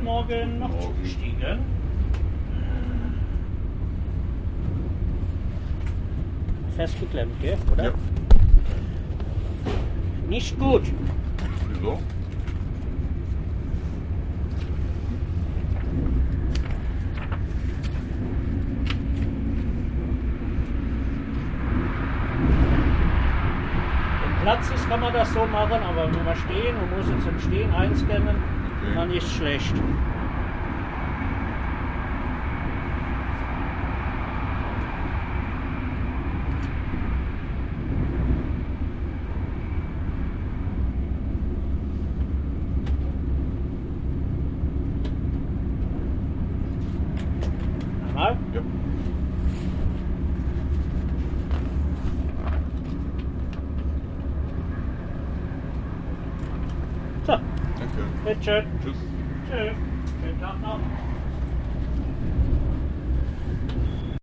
Guten Morgen. Noch zugestiegen. Festgeklemmt, gell? Oder? Ja. Nicht gut. Wieso? Wenn Platz ist, kann man das so machen, aber wenn wir stehen und muss jetzt im Stehen einscannen, dann ist es schlecht. Einmal. Ja. So, Danke. bitteschön. Tschüss. Tschüss. Schönen Tag noch.